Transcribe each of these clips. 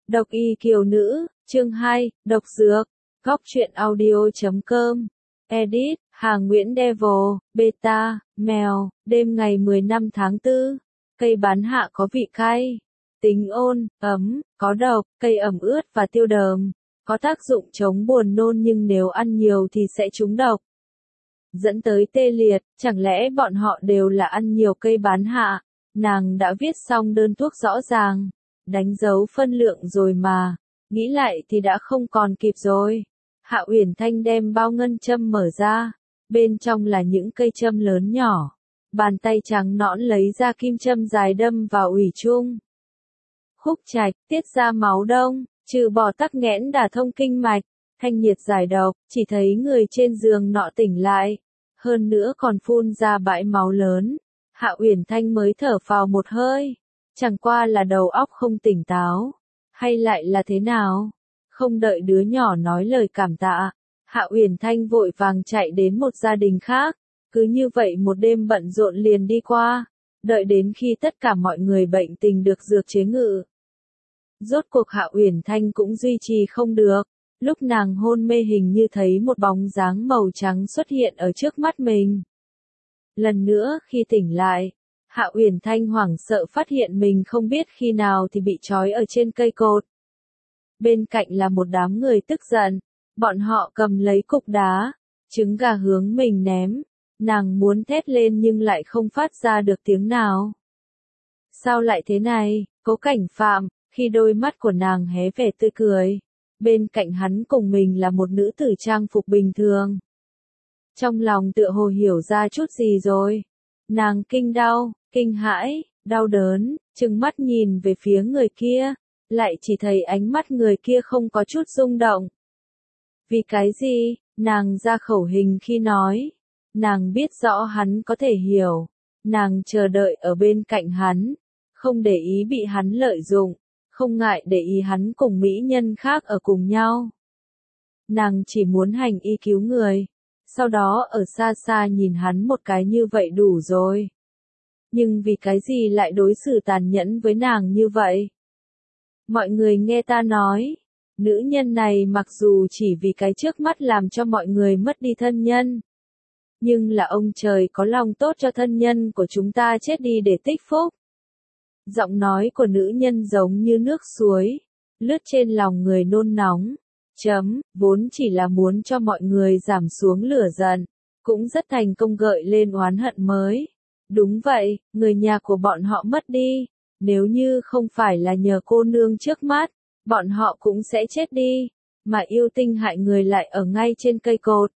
Độc y kiều nữ, chương 2, độc dược, góc truyện audio.com, edit, Hà Nguyễn Devil, beta, mèo, đêm ngày 15 tháng 4, cây bán hạ có vị cay, tính ôn, ấm, có độc, cây ẩm ướt và tiêu đờm, có tác dụng chống buồn nôn nhưng nếu ăn nhiều thì sẽ trúng độc, dẫn tới tê liệt. Chẳng lẽ bọn họ đều là ăn nhiều cây bán hạ? Nàng đã viết xong đơn thuốc rõ ràng, đánh dấu phân lượng rồi mà, nghĩ lại thì đã không còn kịp rồi. Hạ Uyển Thanh đem bao ngân châm mở ra, bên trong là những cây châm lớn nhỏ, bàn tay trắng nõn lấy ra kim châm dài đâm vào ủy trung. Khúc trạch, tiết ra máu đông, trừ bỏ tắc nghẽn đả thông kinh mạch, thanh nhiệt giải độc, chỉ thấy người trên giường nọ tỉnh lại, hơn nữa còn phun ra bãi máu lớn. Hạ Uyển Thanh mới thở phào một hơi, chẳng qua là đầu óc không tỉnh táo, hay lại là thế nào? Không đợi đứa nhỏ nói lời cảm tạ, Hạ Uyển Thanh vội vàng chạy đến một gia đình khác, cứ như vậy một đêm bận rộn liền đi qua, đợi đến khi tất cả mọi người bệnh tình được dược chế ngự. Rốt cuộc Hạ Uyển Thanh cũng duy trì không được, lúc nàng hôn mê hình như thấy một bóng dáng màu trắng xuất hiện ở trước mắt mình. Lần nữa khi tỉnh lại, Hạ Uyển Thanh hoảng sợ phát hiện mình không biết khi nào thì bị trói ở trên cây cột. Bên cạnh là một đám người tức giận, bọn họ cầm lấy cục đá, trứng gà hướng mình ném, nàng muốn thét lên nhưng lại không phát ra được tiếng nào. Sao lại thế này, Cố Cảnh Phạm, khi đôi mắt của nàng hé vẻ tươi cười, bên cạnh hắn cùng mình là một nữ tử trang phục bình thường. Trong lòng tựa hồ hiểu ra chút gì rồi. Nàng kinh đau, kinh hãi, đau đớn, trừng mắt nhìn về phía người kia, lại chỉ thấy ánh mắt người kia không có chút rung động. Vì cái gì? Nàng ra khẩu hình khi nói. Nàng biết rõ hắn có thể hiểu. Nàng chờ đợi ở bên cạnh hắn, không để ý bị hắn lợi dụng, không ngại để ý hắn cùng mỹ nhân khác ở cùng nhau. Nàng chỉ muốn hành y cứu người. Sau đó ở xa xa nhìn hắn một cái như vậy đủ rồi. Nhưng vì cái gì lại đối xử tàn nhẫn với nàng như vậy? Mọi người nghe ta nói, nữ nhân này mặc dù chỉ vì cái trước mắt làm cho mọi người mất đi thân nhân. Nhưng là ông trời có lòng tốt cho thân nhân của chúng ta chết đi để tích phúc. Giọng nói của nữ nhân giống như nước suối, lướt trên lòng người nôn nóng. Vốn chỉ là muốn cho mọi người giảm xuống lửa giận, cũng rất thành công gợi lên oán hận mới. Đúng vậy, người nhà của bọn họ mất đi, nếu như không phải là nhờ cô nương trước mắt, bọn họ cũng sẽ chết đi, mà yêu tinh hại người lại ở ngay trên cây cột.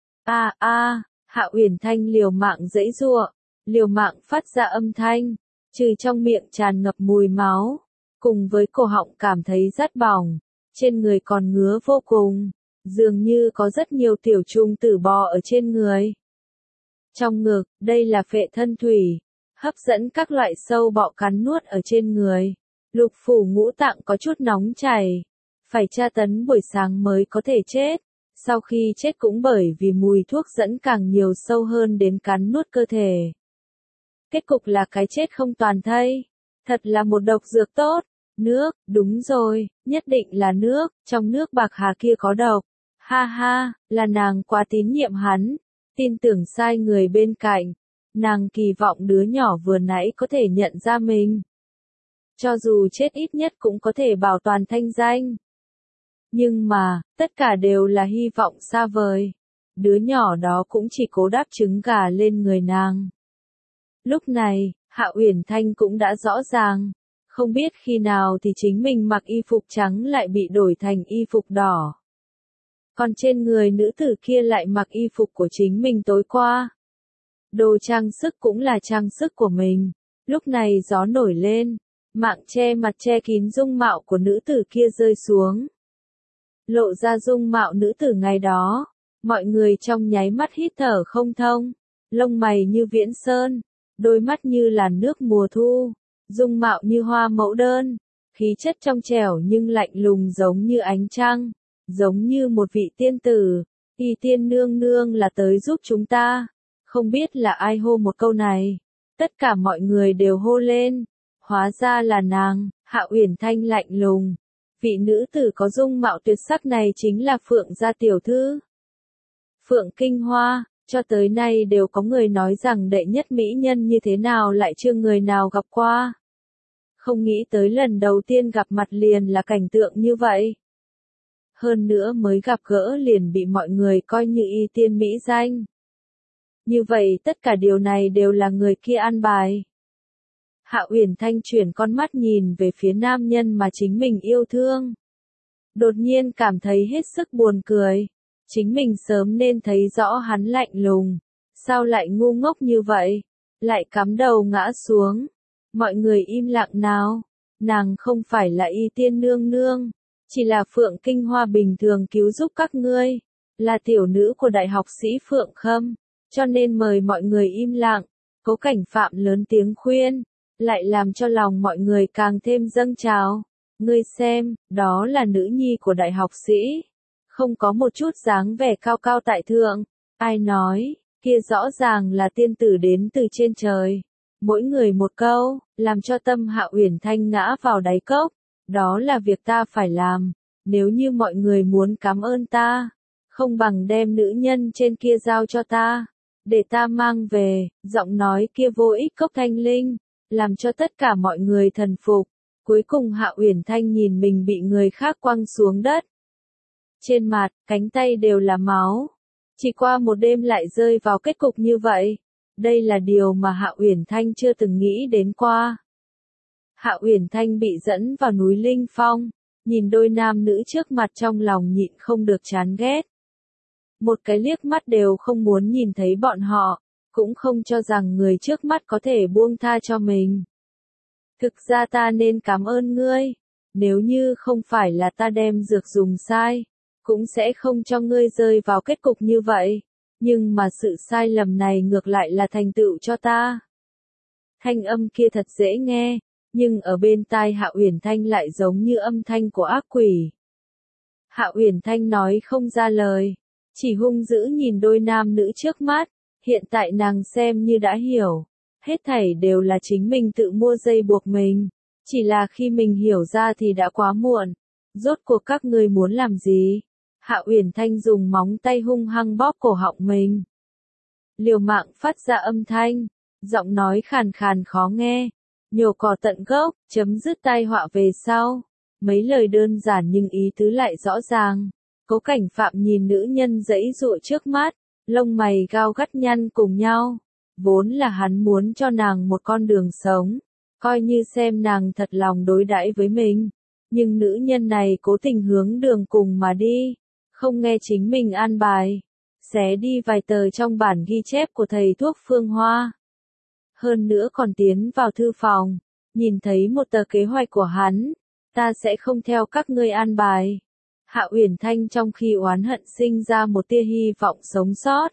Hạ Uyển Thanh liều mạng giãy giụa, liều mạng phát ra âm thanh, trừ trong miệng tràn ngập mùi máu, cùng với cổ họng cảm thấy rát bỏng. Trên người còn ngứa vô cùng, dường như có rất nhiều tiểu trùng tử bò ở trên người. Trong ngực, đây là phệ thân thủy, hấp dẫn các loại sâu bọ cắn nuốt ở trên người. Lục phủ ngũ tạng có chút nóng chảy, phải tra tấn buổi sáng mới có thể chết. Sau khi chết cũng bởi vì mùi thuốc dẫn càng nhiều sâu hơn đến cắn nuốt cơ thể. Kết cục là cái chết không toàn thây. Thật là một độc dược tốt. Nước, đúng rồi, nhất định là nước, trong nước bạc hà kia có độc. Ha ha, là nàng quá tín nhiệm hắn, tin tưởng sai người bên cạnh. Nàng kỳ vọng đứa nhỏ vừa nãy có thể nhận ra mình. Cho dù chết ít nhất cũng có thể bảo toàn thanh danh. Nhưng mà, tất cả đều là hy vọng xa vời. Đứa nhỏ đó cũng chỉ cố đáp trứng gà lên người nàng. Lúc này, Hạ Uyển Thanh cũng đã rõ ràng. Không biết khi nào thì chính mình mặc y phục trắng lại bị đổi thành y phục đỏ. Còn trên người nữ tử kia lại mặc y phục của chính mình tối qua. Đồ trang sức cũng là trang sức của mình. Lúc này gió nổi lên, mạng che mặt che kín dung mạo của nữ tử kia rơi xuống. Lộ ra dung mạo nữ tử ngày đó, mọi người trong nháy mắt hít thở không thông, lông mày như viễn sơn, đôi mắt như làn nước mùa thu. Dung mạo như hoa mẫu đơn, khí chất trong trẻo nhưng lạnh lùng giống như ánh trăng, giống như một vị tiên tử. Y tiên nương nương là tới giúp chúng ta. Không biết là ai hô một câu này. Tất cả mọi người đều hô lên. Hóa ra là nàng. Hạ Uyển Thanh lạnh lùng. Vị nữ tử có dung mạo tuyệt sắc này chính là Phượng gia tiểu thư. Phượng Kinh Hoa, cho tới nay đều có người nói rằng đệ nhất mỹ nhân như thế nào lại chưa người nào gặp qua. Không nghĩ tới lần đầu tiên gặp mặt liền là cảnh tượng như vậy. Hơn nữa mới gặp gỡ liền bị mọi người coi như y tiên mỹ danh. Như vậy tất cả điều này đều là người kia an bài. Hạ Uyển Thanh chuyển con mắt nhìn về phía nam nhân mà chính mình yêu thương. Đột nhiên cảm thấy hết sức buồn cười. Chính mình sớm nên thấy rõ hắn lạnh lùng. Sao lại ngu ngốc như vậy? Lại cắm đầu ngã xuống. Mọi người im lặng nào. Nàng không phải là y tiên nương nương. Chỉ là Phượng Kinh Hoa bình thường cứu giúp các ngươi. Là tiểu nữ của đại học sĩ Phượng Khâm. Cho nên mời mọi người im lặng. Cố Cảnh Phạm lớn tiếng khuyên. Lại làm cho lòng mọi người càng thêm dâng trào. Ngươi xem, đó là nữ nhi của đại học sĩ. Không có một chút dáng vẻ cao cao tại thượng. Ai nói, kia rõ ràng là tiên tử đến từ trên trời. Mỗi người một câu, làm cho tâm Hạ Uyển Thanh ngã vào đáy cốc. Đó là việc ta phải làm. Nếu như mọi người muốn cảm ơn ta, không bằng đem nữ nhân trên kia giao cho ta. Để ta mang về, giọng nói kia vô ích cốc thanh linh, làm cho tất cả mọi người thần phục. Cuối cùng Hạ Uyển Thanh nhìn mình bị người khác quăng xuống đất. Trên mặt, cánh tay đều là máu. Chỉ qua một đêm lại rơi vào kết cục như vậy. Đây là điều mà Hạ Uyển Thanh chưa từng nghĩ đến qua. Hạ Uyển Thanh bị dẫn vào núi Linh Phong, nhìn đôi nam nữ trước mặt trong lòng nhịn không được chán ghét. Một cái liếc mắt đều không muốn nhìn thấy bọn họ, cũng không cho rằng người trước mắt có thể buông tha cho mình. Thực ra ta nên cảm ơn ngươi, nếu như không phải là ta đem dược dùng sai, cũng sẽ không cho ngươi rơi vào kết cục như vậy, nhưng mà sự sai lầm này ngược lại là thành tựu cho ta. Thanh âm kia thật dễ nghe, nhưng ở bên tai Hạ Uyển Thanh lại giống như âm thanh của ác quỷ. Hạ Uyển Thanh nói không ra lời, chỉ hung dữ nhìn đôi nam nữ trước mắt, hiện tại nàng xem như đã hiểu. Hết thảy đều là chính mình tự mua dây buộc mình. Chỉ là khi mình hiểu ra thì đã quá muộn. Rốt cuộc các ngươi muốn làm gì? Hạ Uyển Thanh dùng móng tay hung hăng bóp cổ họng mình. Liều mạng phát ra âm thanh. Giọng nói khàn khàn khó nghe. Nhổ cỏ tận gốc, chấm dứt tai họa về sau. Mấy lời đơn giản nhưng ý tứ lại rõ ràng. Cố Cảnh Phạm nhìn nữ nhân giãy giụa trước mắt. Lông mày gao gắt nhăn cùng nhau. Vốn là hắn muốn cho nàng một con đường sống, coi như xem nàng thật lòng đối đãi với mình. Nhưng nữ nhân này cố tình hướng đường cùng mà đi, không nghe chính mình an bài, xé đi vài tờ trong bản ghi chép của thầy thuốc Phương Hoa. Hơn nữa còn tiến vào thư phòng, nhìn thấy một tờ kế hoạch của hắn, ta sẽ không theo các ngươi an bài. Hạ Uyển Thanh trong khi oán hận sinh ra một tia hy vọng sống sót.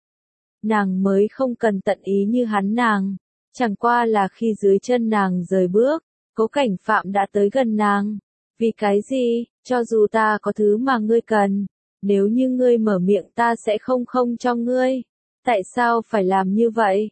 Nàng mới không cần tận ý như hắn nàng, chẳng qua là khi dưới chân nàng rời bước, Cố Cảnh Phạm đã tới gần nàng. Vì cái gì, cho dù ta có thứ mà ngươi cần, nếu như ngươi mở miệng ta sẽ không cho ngươi. Tại sao phải làm như vậy?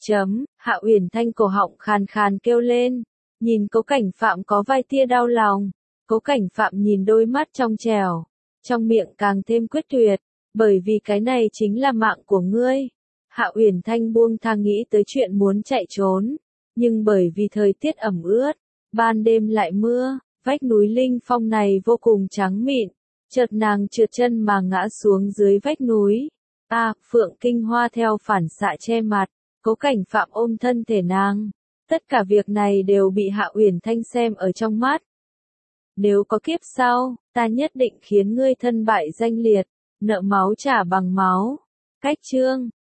Hạ Uyển Thanh cổ họng khàn khàn kêu lên, nhìn Cố Cảnh Phạm có vài tia đau lòng. Cố Cảnh Phạm nhìn đôi mắt trong trẻo, trong miệng càng thêm quyết tuyệt, bởi vì cái này chính là mạng của ngươi. Hạ Uyển Thanh buông tha nghĩ tới chuyện muốn chạy trốn, nhưng bởi vì thời tiết ẩm ướt, ban đêm lại mưa, vách núi Linh Phong này vô cùng trắng mịn, chợt nàng trượt chân mà ngã xuống dưới vách núi. Phượng Kinh Hoa theo phản xạ che mặt, Cố Cảnh Phạm ôm thân thể nàng. Tất cả việc này đều bị Hạ Uyển Thanh xem ở trong mắt. Nếu có kiếp sau, ta nhất định khiến ngươi thân bại danh liệt, nợ máu trả bằng máu. Cách chương